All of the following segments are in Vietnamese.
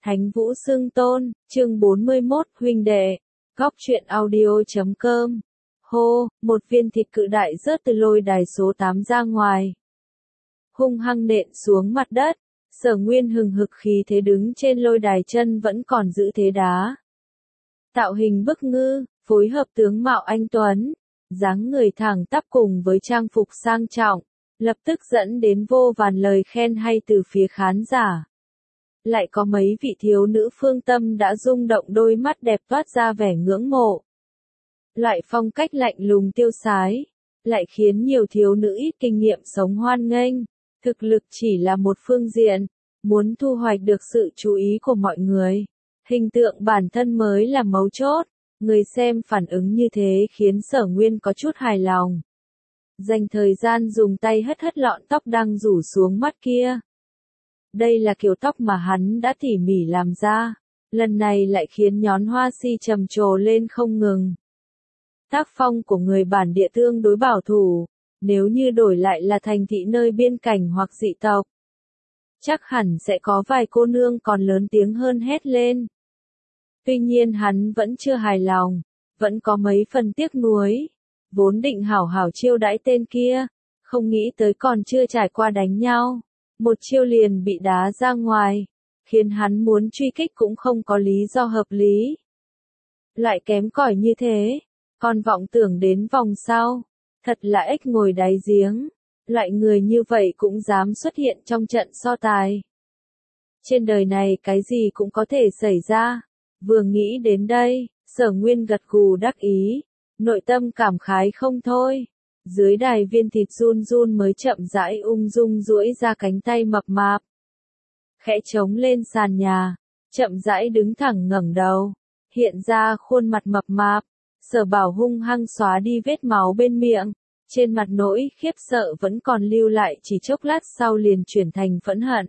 Thánh Vũ Xưng Tôn, chương 41, huynh đệ. Góc truyện audio.com. Hô, một viên thịt cự đại rớt từ lôi đài số 8 ra ngoài. Hung hăng nện xuống mặt đất, Sở Nguyên hừng hực khí thế đứng trên lôi đài, chân vẫn còn giữ thế đá. Tạo hình bức ngư, phối hợp tướng mạo anh tuấn, dáng người thẳng tắp cùng với trang phục sang trọng, lập tức dẫn đến vô vàn lời khen hay từ phía khán giả. Lại có mấy vị thiếu nữ phương tâm đã rung động, đôi mắt đẹp toát ra vẻ ngưỡng mộ. Loại phong cách lạnh lùng tiêu sái, lại khiến nhiều thiếu nữ ít kinh nghiệm sống hoan nghênh. Thực lực chỉ là một phương diện, muốn thu hoạch được sự chú ý của mọi người. Hình tượng bản thân mới là mấu chốt. Người xem phản ứng như thế khiến Sở Nguyên có chút hài lòng. Dành thời gian dùng tay hất hất lọn tóc đang rủ xuống mắt kia. Đây là kiểu tóc mà hắn đã tỉ mỉ làm ra, lần này lại khiến nhón hoa si trầm trồ lên không ngừng. Tác phong của người bản địa tương đối bảo thủ, nếu như đổi lại là thành thị nơi biên cảnh hoặc dị tộc, chắc hẳn sẽ có vài cô nương còn lớn tiếng hơn hét lên. Tuy nhiên hắn vẫn chưa hài lòng, vẫn có mấy phần tiếc nuối, vốn định hảo hảo chiêu đãi tên kia, không nghĩ tới còn chưa trải qua đánh nhau, một chiêu liền bị đá ra ngoài, khiến hắn muốn truy kích cũng không có lý do hợp lý. Lại kém cỏi như thế, còn vọng tưởng đến vòng sau, thật là ếch ngồi đáy giếng, loại người như vậy cũng dám xuất hiện trong trận so tài. Trên đời này cái gì cũng có thể xảy ra, vừa nghĩ đến đây, Sở Nguyên gật gù đắc ý, nội tâm cảm khái không thôi. Dưới đài viên thịt run run mới chậm rãi ung dung duỗi ra cánh tay mập mạp. Khẽ trống lên sàn nhà, chậm rãi đứng thẳng ngẩng đầu, hiện ra khuôn mặt mập mạp. Sở Bảo hung hăng xóa đi vết máu bên miệng, trên mặt nỗi khiếp sợ vẫn còn lưu lại, chỉ chốc lát sau liền chuyển thành phẫn hận.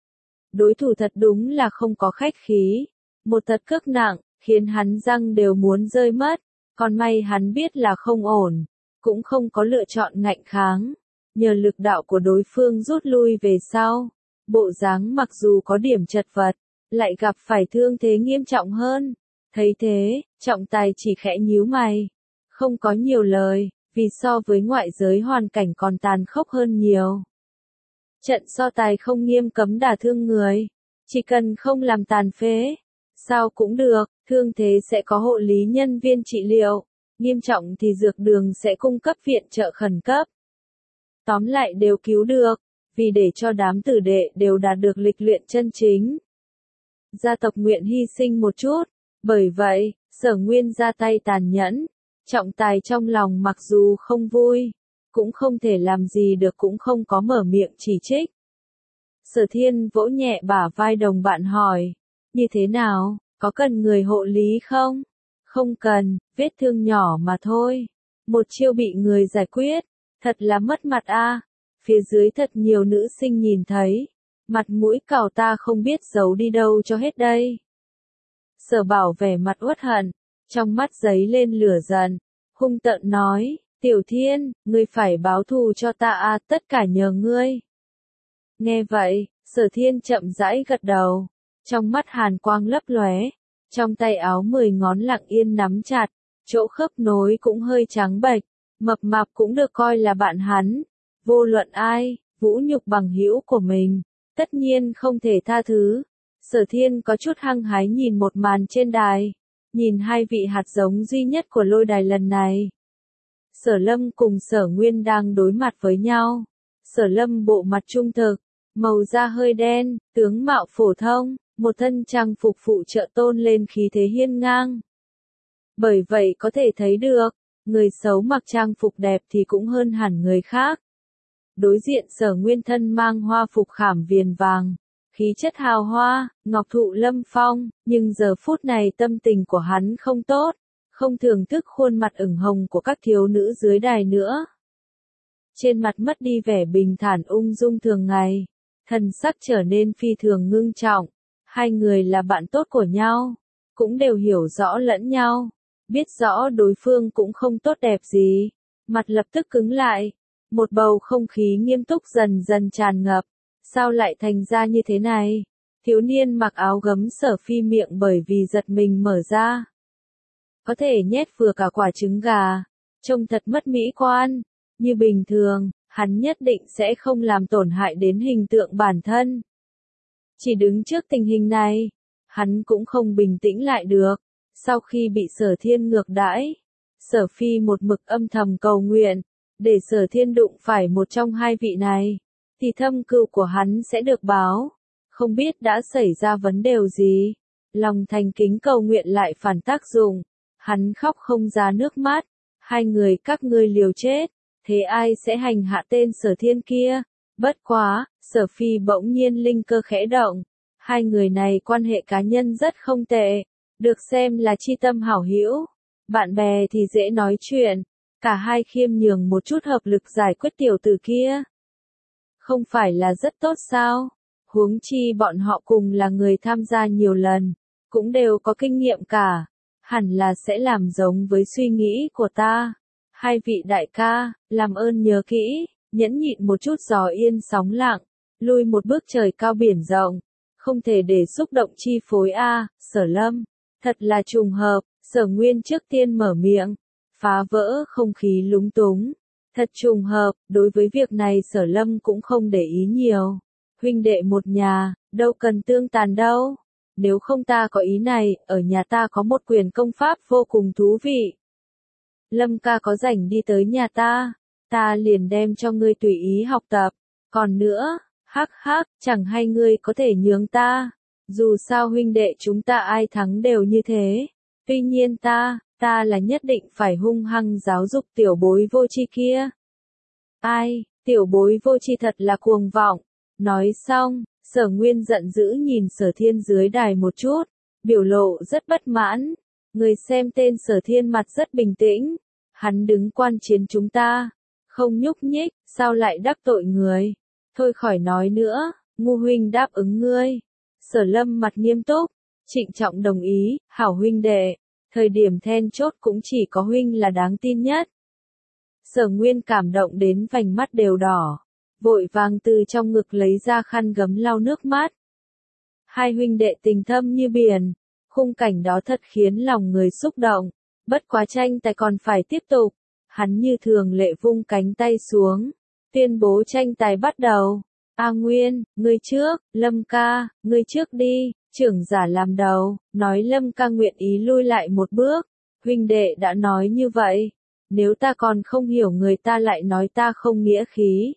Đối thủ thật đúng là không có khách khí, một tật cước nặng, khiến hắn răng đều muốn rơi mất, còn may hắn biết là không ổn, cũng không có lựa chọn ngạnh kháng, nhờ lực đạo của đối phương rút lui về sau. Bộ dáng mặc dù có điểm chật vật, lại gặp phải thương thế nghiêm trọng hơn. Thấy thế, trọng tài chỉ khẽ nhíu mày, không có nhiều lời, vì so với ngoại giới hoàn cảnh còn tàn khốc hơn nhiều. Trận so tài không nghiêm cấm đả thương người, chỉ cần không làm tàn phế, sao cũng được, thương thế sẽ có hộ lý nhân viên trị liệu, nghiêm trọng thì dược đường sẽ cung cấp viện trợ khẩn cấp. Tóm lại đều cứu được, vì để cho đám tử đệ đều đạt được lịch luyện chân chính. Gia tộc nguyện hy sinh một chút, bởi vậy, Sở Nguyên ra tay tàn nhẫn, trọng tài trong lòng mặc dù không vui, cũng không thể làm gì được, cũng không có mở miệng chỉ trích. Sở Thiên vỗ nhẹ bả vai đồng bạn hỏi, như thế nào, có cần người hộ lý không? Không cần, vết thương nhỏ mà thôi. Một chiêu bị người giải quyết, thật là mất mặt a. Phía dưới thật nhiều nữ sinh nhìn thấy, mặt mũi cào ta không biết giấu đi đâu cho hết đây. Sở Bảo vẻ mặt uất hận, trong mắt giấy lên lửa giận, hung tợn nói, Tiểu Thiên, ngươi phải báo thù cho ta a, tất cả nhờ ngươi. Nghe vậy, Sở Thiên chậm rãi gật đầu, trong mắt hàn quang lấp lóe, trong tay áo 10 ngón lặng yên nắm chặt, chỗ khớp nối cũng hơi trắng bệch, mập mạp cũng được coi là bạn hắn, vô luận ai, vũ nhục bằng hữu của mình, tất nhiên không thể tha thứ. Sở Thiên có chút hăng hái nhìn một màn trên đài, nhìn hai vị hạt giống duy nhất của lôi đài lần này. Sở Lâm cùng Sở Nguyên đang đối mặt với nhau. Sở Lâm bộ mặt trung thực, màu da hơi đen, tướng mạo phổ thông, một thân trang phục phụ trợ tôn lên khí thế hiên ngang. Bởi vậy có thể thấy được, người xấu mặc trang phục đẹp thì cũng hơn hẳn người khác. Đối diện Sở Nguyên thân mang hoa phục khảm viền vàng, khí chất hào hoa, ngọc thụ lâm phong, nhưng giờ phút này tâm tình của hắn không tốt, không thưởng thức khuôn mặt ửng hồng của các thiếu nữ dưới đài nữa. Trên mặt mất đi vẻ bình thản ung dung thường ngày, thần sắc trở nên phi thường ngưng trọng. Hai người là bạn tốt của nhau, cũng đều hiểu rõ lẫn nhau, biết rõ đối phương cũng không tốt đẹp gì, mặt lập tức cứng lại, một bầu không khí nghiêm túc dần dần tràn ngập. Sao lại thành ra như thế này? Thiếu niên mặc áo gấm Sở Phi miệng bởi vì giật mình mở ra. Có thể nhét vừa cả quả trứng gà, trông thật mất mỹ quan. Như bình thường, hắn nhất định sẽ không làm tổn hại đến hình tượng bản thân. Chỉ đứng trước tình hình này, hắn cũng không bình tĩnh lại được. Sau khi bị Sở Thiên ngược đãi, Sở Phi một mực âm thầm cầu nguyện, để Sở Thiên đụng phải một trong hai vị này, thì thâm cừu của hắn sẽ được báo. Không biết đã xảy ra vấn đề gì, lòng thành kính cầu nguyện lại phản tác dụng, hắn khóc không ra nước mắt. Hai người các ngươi liều chết, thế ai sẽ hành hạ tên Sở Thiên kia? Bất quá, Sở Phi bỗng nhiên linh cơ khẽ động, hai người này quan hệ cá nhân rất không tệ, được xem là chi tâm hảo hữu, bạn bè thì dễ nói chuyện, cả hai khiêm nhường một chút hợp lực giải quyết tiểu tử kia. Không phải là rất tốt sao? Huống chi bọn họ cùng là người tham gia nhiều lần, cũng đều có kinh nghiệm cả, hẳn là sẽ làm giống với suy nghĩ của ta. Hai vị đại ca, làm ơn nhớ kỹ, nhẫn nhịn một chút gió yên sóng lặng, lui một bước trời cao biển rộng, không thể để xúc động chi phối a. Sở Lâm, thật là trùng hợp. Sở Nguyên trước tiên mở miệng, phá vỡ không khí lúng túng. Thật trùng hợp, đối với việc này Sở Lâm cũng không để ý nhiều. Huynh đệ một nhà, đâu cần tương tàn đâu. Nếu không ta có ý này, ở nhà ta có một quyền công pháp vô cùng thú vị. Lâm ca có rảnh đi tới nhà ta liền đem cho ngươi tùy ý học tập. Còn nữa, hắc hắc, chẳng hay ngươi có thể nhường ta. Dù sao huynh đệ chúng ta ai thắng đều như thế. Tuy nhiên ta là nhất định phải hung hăng giáo dục tiểu bối vô tri kia. Ai, tiểu bối vô tri thật là cuồng vọng. Nói xong, Sở Nguyên giận dữ nhìn Sở Thiên dưới đài một chút, biểu lộ rất bất mãn. Người xem tên Sở Thiên mặt rất bình tĩnh, hắn đứng quan chiến chúng ta, không nhúc nhích, sao lại đắc tội người. Thôi khỏi nói nữa, ngu huynh đáp ứng ngươi. Sở Lâm mặt nghiêm túc, trịnh trọng đồng ý, hảo huynh đệ, thời điểm then chốt cũng chỉ có huynh là đáng tin nhất. Sở Nguyên cảm động đến vành mắt đều đỏ, vội vàng từ trong ngực lấy ra khăn gấm lau nước mắt. Hai huynh đệ tình thâm như biển, khung cảnh đó thật khiến lòng người xúc động, bất quá tranh tài còn phải tiếp tục. Hắn như thường lệ vung cánh tay xuống, tuyên bố tranh tài bắt đầu. A Nguyên, ngươi trước, Lâm ca, ngươi trước đi, trưởng giả làm đầu, nói Lâm ca nguyện ý lui lại một bước. Huynh đệ đã nói như vậy, nếu ta còn không hiểu người ta lại nói ta không nghĩa khí.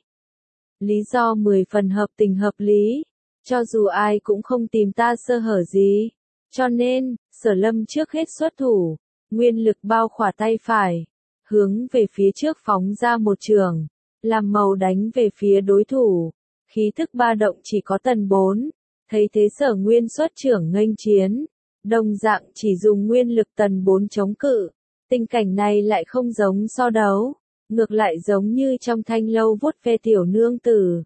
Lý do 10 phần hợp tình hợp lý, cho dù ai cũng không tìm ta sơ hở gì. Cho nên, Sở Lâm trước hết xuất thủ, nguyên lực bao khỏa tay phải, hướng về phía trước phóng ra một trường, làm màu đánh về phía đối thủ. Khí thức ba động chỉ có tầng 4, thấy thế Sở Nguyên xuất trưởng nghênh chiến, đồng dạng chỉ dùng nguyên lực tầng 4 chống cự. Tình cảnh này lại không giống so đấu, ngược lại giống như trong thanh lâu vuốt ve tiểu nương tử.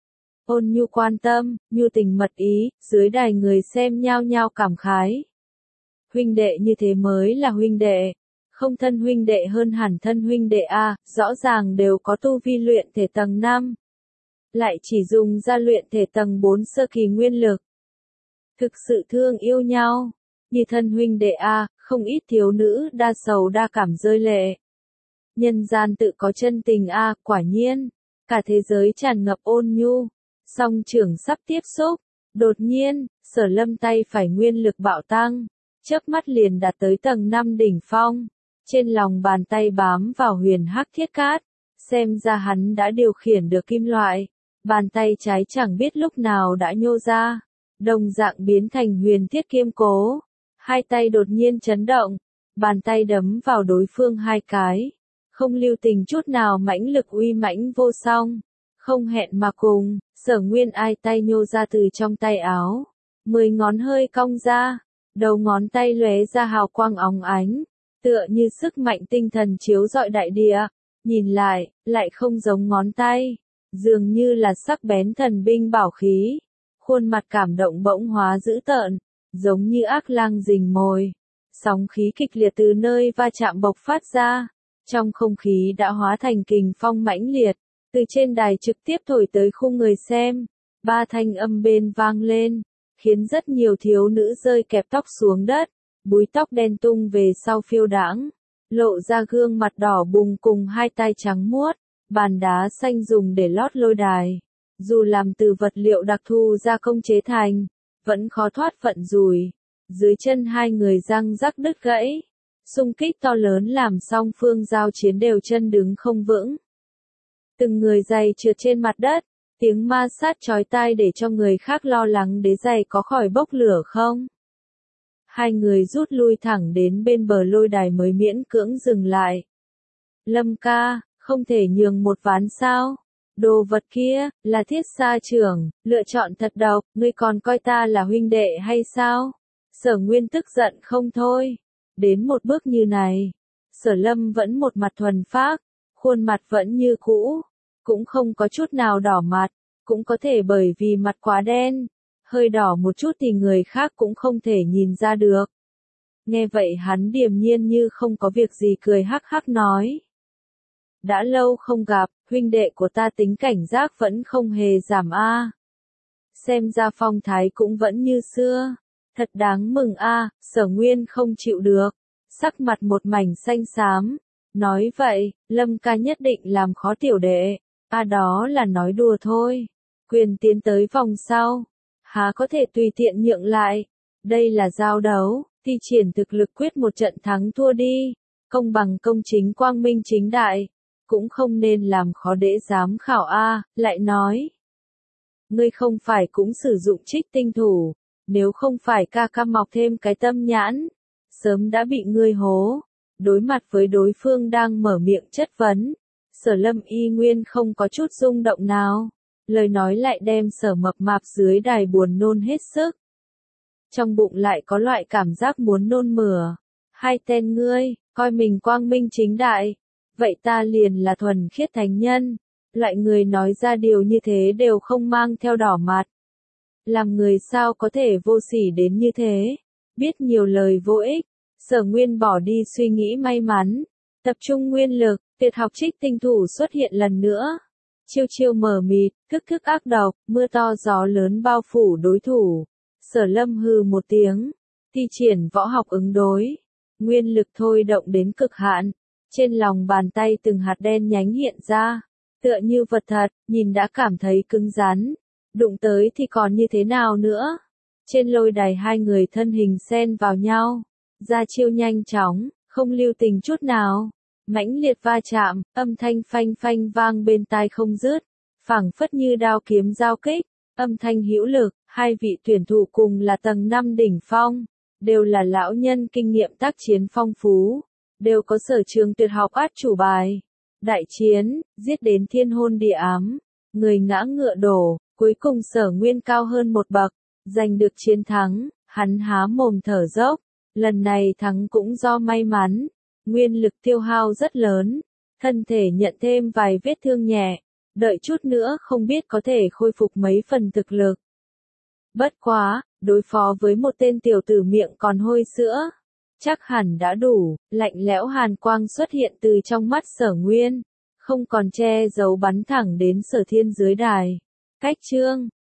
Ôn nhu quan tâm, nhu tình mật ý, dưới đài người xem nhao nhao cảm khái. Huynh đệ như thế mới là huynh đệ, không thân huynh đệ hơn hẳn thân huynh đệ a, rõ ràng đều có tu vi luyện thể tầng 5. Lại chỉ dùng ra luyện thể tầng 4 sơ kỳ nguyên lực. Thực sự thương yêu nhau, như thân huynh đệ a, không ít thiếu nữ đa sầu đa cảm rơi lệ. Nhân gian tự có chân tình a, quả nhiên, cả thế giới tràn ngập ôn nhu. Song trưởng sắp tiếp xúc, đột nhiên, Sở Lâm tay phải nguyên lực bạo tăng, chớp mắt liền đạt tới tầng 5 đỉnh phong. Trên lòng bàn tay bám vào huyền hắc thiết cát, xem ra hắn đã điều khiển được kim loại. Bàn tay trái chẳng biết lúc nào đã nhô ra, đồng dạng biến thành huyền thiết kiêm cố. Hai tay đột nhiên chấn động, bàn tay đấm vào đối phương hai cái, không lưu tình chút nào, mãnh lực uy mãnh vô song. Không hẹn mà cùng, Sở Nguyên ai tay nhô ra từ trong tay áo, 10 ngón hơi cong ra, đầu ngón tay lóe ra hào quang óng ánh, tựa như sức mạnh tinh thần chiếu rọi đại địa. Nhìn lại không giống ngón tay, dường như là sắc bén thần binh bảo khí. Khuôn mặt cảm động bỗng hóa dữ tợn, giống như ác lang rình mồi. Sóng khí kịch liệt từ nơi va chạm bộc phát ra, trong không khí đã hóa thành kình phong mãnh liệt, từ trên đài trực tiếp thổi tới khung người xem. 3 thanh âm bên vang lên, khiến rất nhiều thiếu nữ rơi kẹp tóc xuống đất, búi tóc đen tung về sau phiêu đãng, lộ ra gương mặt đỏ bừng cùng hai tay trắng muốt, bàn đá xanh dùng để lót lôi đài. Dù làm từ vật liệu đặc thù gia công chế thành, vẫn khó thoát phận rủi. Dưới chân hai người răng rắc đứt gãy. Xung kích to lớn làm song phương giao chiến đều chân đứng không vững. Từng người giày trượt trên mặt đất, tiếng ma sát chói tai để cho người khác lo lắng đế giày có khỏi bốc lửa không. Hai người rút lui thẳng đến bên bờ lôi đài mới miễn cưỡng dừng lại. Lâm ca, không thể nhường một ván sao? Đồ vật kia, là Thiết Sa trưởng, lựa chọn thật độc, ngươi còn coi ta là huynh đệ hay sao? Sở Nguyên tức giận không thôi. Đến một bước như này, Sở Lâm vẫn một mặt thuần phác, khuôn mặt vẫn như cũ, cũng không có chút nào đỏ mặt, cũng có thể bởi vì mặt quá đen, hơi đỏ một chút thì người khác cũng không thể nhìn ra được. Nghe vậy hắn điềm nhiên như không có việc gì cười hắc hắc nói. Đã lâu không gặp, huynh đệ của ta tính cảnh giác vẫn không hề giảm a. Xem ra phong thái cũng vẫn như xưa. Thật đáng mừng a. Sở Nguyên không chịu được, sắc mặt một mảnh xanh xám. Nói vậy, Lâm ca nhất định làm khó tiểu đệ. Đó là nói đùa thôi. Quyền tiến tới vòng sau. Há có thể tùy tiện nhượng lại. Đây là giao đấu, thi triển thực lực quyết một trận thắng thua đi. Công bằng công chính quang minh chính đại. Cũng không nên làm khó đễ giám khảo a. Lại nói. Ngươi không phải cũng sử dụng trích tinh thủ. Nếu không phải ca ca mọc thêm cái tâm nhãn. Sớm đã bị ngươi hố. Đối mặt với đối phương đang mở miệng chất vấn. Sở Lâm y nguyên không có chút rung động nào. Lời nói lại đem Sở Mập Mạp dưới đài buồn nôn hết sức. Trong bụng lại có loại cảm giác muốn nôn mửa. Hai tên ngươi, coi mình quang minh chính đại. Vậy ta liền là thuần khiết thánh nhân. Loại người nói ra điều như thế đều không mang theo đỏ mặt. Làm người sao có thể vô sỉ đến như thế. Biết nhiều lời vô ích. Sở Nguyên bỏ đi suy nghĩ may mắn. Tập trung nguyên lực, tuyệt học trích tinh thủ xuất hiện lần nữa. Chiêu chiêu mờ mịt, thức thức ác độc, mưa to gió lớn bao phủ đối thủ. Sở Lâm hừ một tiếng, thi triển võ học ứng đối. Nguyên lực thôi động đến cực hạn. Trên lòng bàn tay từng hạt đen nhánh hiện ra. Tựa như vật thật, nhìn đã cảm thấy cứng rắn. Đụng tới thì còn như thế nào nữa? Trên lôi đài hai người thân hình xen vào nhau. Ra chiêu nhanh chóng, không lưu tình chút nào. Mãnh liệt va chạm, âm thanh phanh phanh vang bên tai không dứt. Phảng phất như đao kiếm giao kích, âm thanh hữu lực. Hai vị tuyển thủ cùng là tầng 5 đỉnh phong. Đều là lão nhân kinh nghiệm tác chiến phong phú. Đều có sở trường tuyệt học át chủ bài. Đại chiến, giết đến thiên hôn địa ám. Người ngã ngựa đổ, cuối cùng Sở Nguyên cao hơn một bậc. Giành được chiến thắng, hắn há mồm thở dốc. Lần này thắng cũng do may mắn. Nguyên lực tiêu hao rất lớn. Thân thể nhận thêm vài vết thương nhẹ. Đợi chút nữa không biết có thể khôi phục mấy phần thực lực. Bất quá, đối phó với một tên tiểu tử miệng còn hôi sữa. Chắc hẳn đã đủ. Lạnh lẽo hàn quang xuất hiện từ trong mắt Sở Nguyên. Không còn che giấu bắn thẳng đến Sở Thiên dưới đài. Cách chương